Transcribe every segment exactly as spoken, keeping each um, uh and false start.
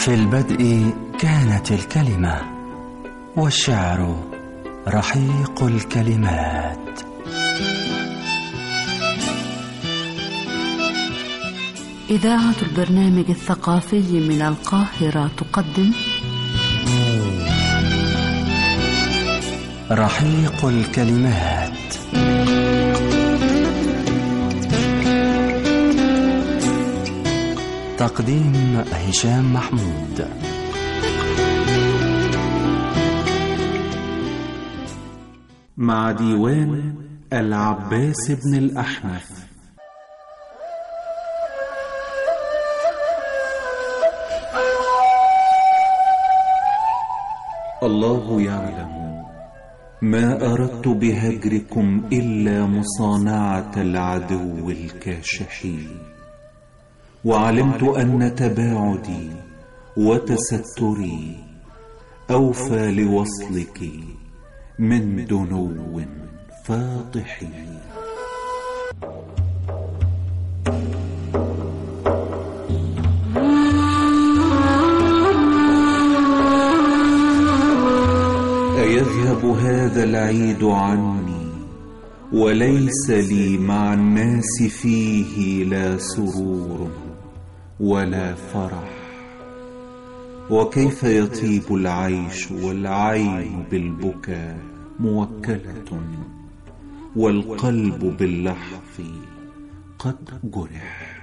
في البدء كانت الكلمة، والشعر رحيق الكلمات. إذاعة البرنامج الثقافي من القاهرة تقدم رحيق الكلمات. تقديم هشام محمود. مع ديوان العباس بن الأحنف. الله يعلم ما أردت بهجركم إلا مصانعة العدو الكاشحين، وعلمت أن تباعدي وتستري أوفى لوصلك من دنو فاضح. أيذهب هذا العيد عني وليس لي مع الناس فيه لا سرور ولا فرح؟ وكيف يطيب العيش والعين بالبكاء موكلة، والقلب باللحظ قد جرح؟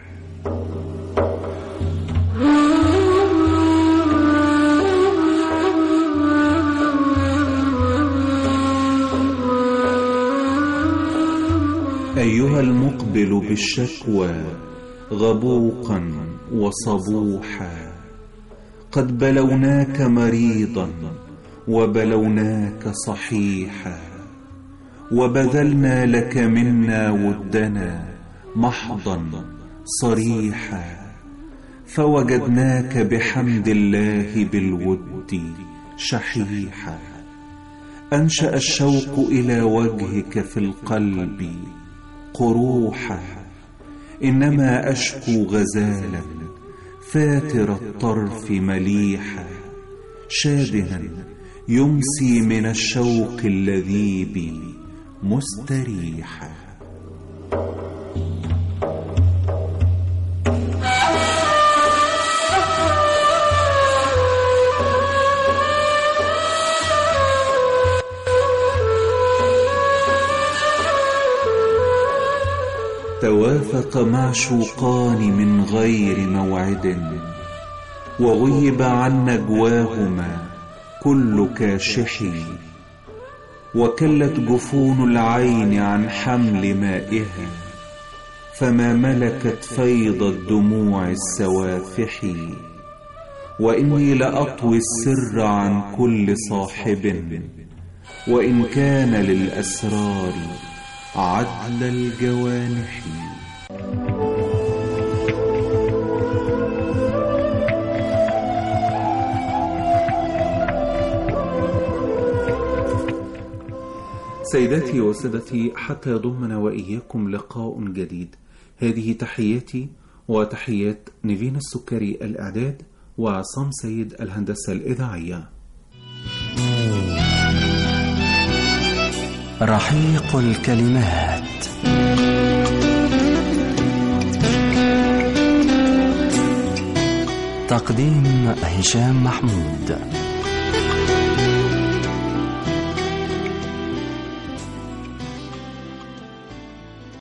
أيها المقبل بالشكوى غبوقا وصبوحا، قد بلوناك مريضا وبلوناك صحيحا، وبذلنا لك منا ودنا محضا صريحا، فوجدناك بحمد الله بالود شحيحا. أنشأ الشوق إلى وجهك في القلب قروحا، إنما أشكو غزالا فاتر الطرف مليحا، شادها يمسي من الشوق اللذيذ مستريحا. توافق معشوقان من غير موعد، وغيب عن نجواهما كل كاشح، وكلت جفون العين عن حمل مائها، فما ملكت فيض الدموع السوافح. وإني لأطوي السر عن كل صاحب، وإن كان للأسرار عدل الجوانح. سيداتي وسادتي، حتى يضمنا وإياكم لقاء جديد، هذه تحياتي وتحيات نيفين السكري الإعداد، وعصام سيد الهندسة الإذاعية. رحيق الكلمات. تقديم هشام محمود.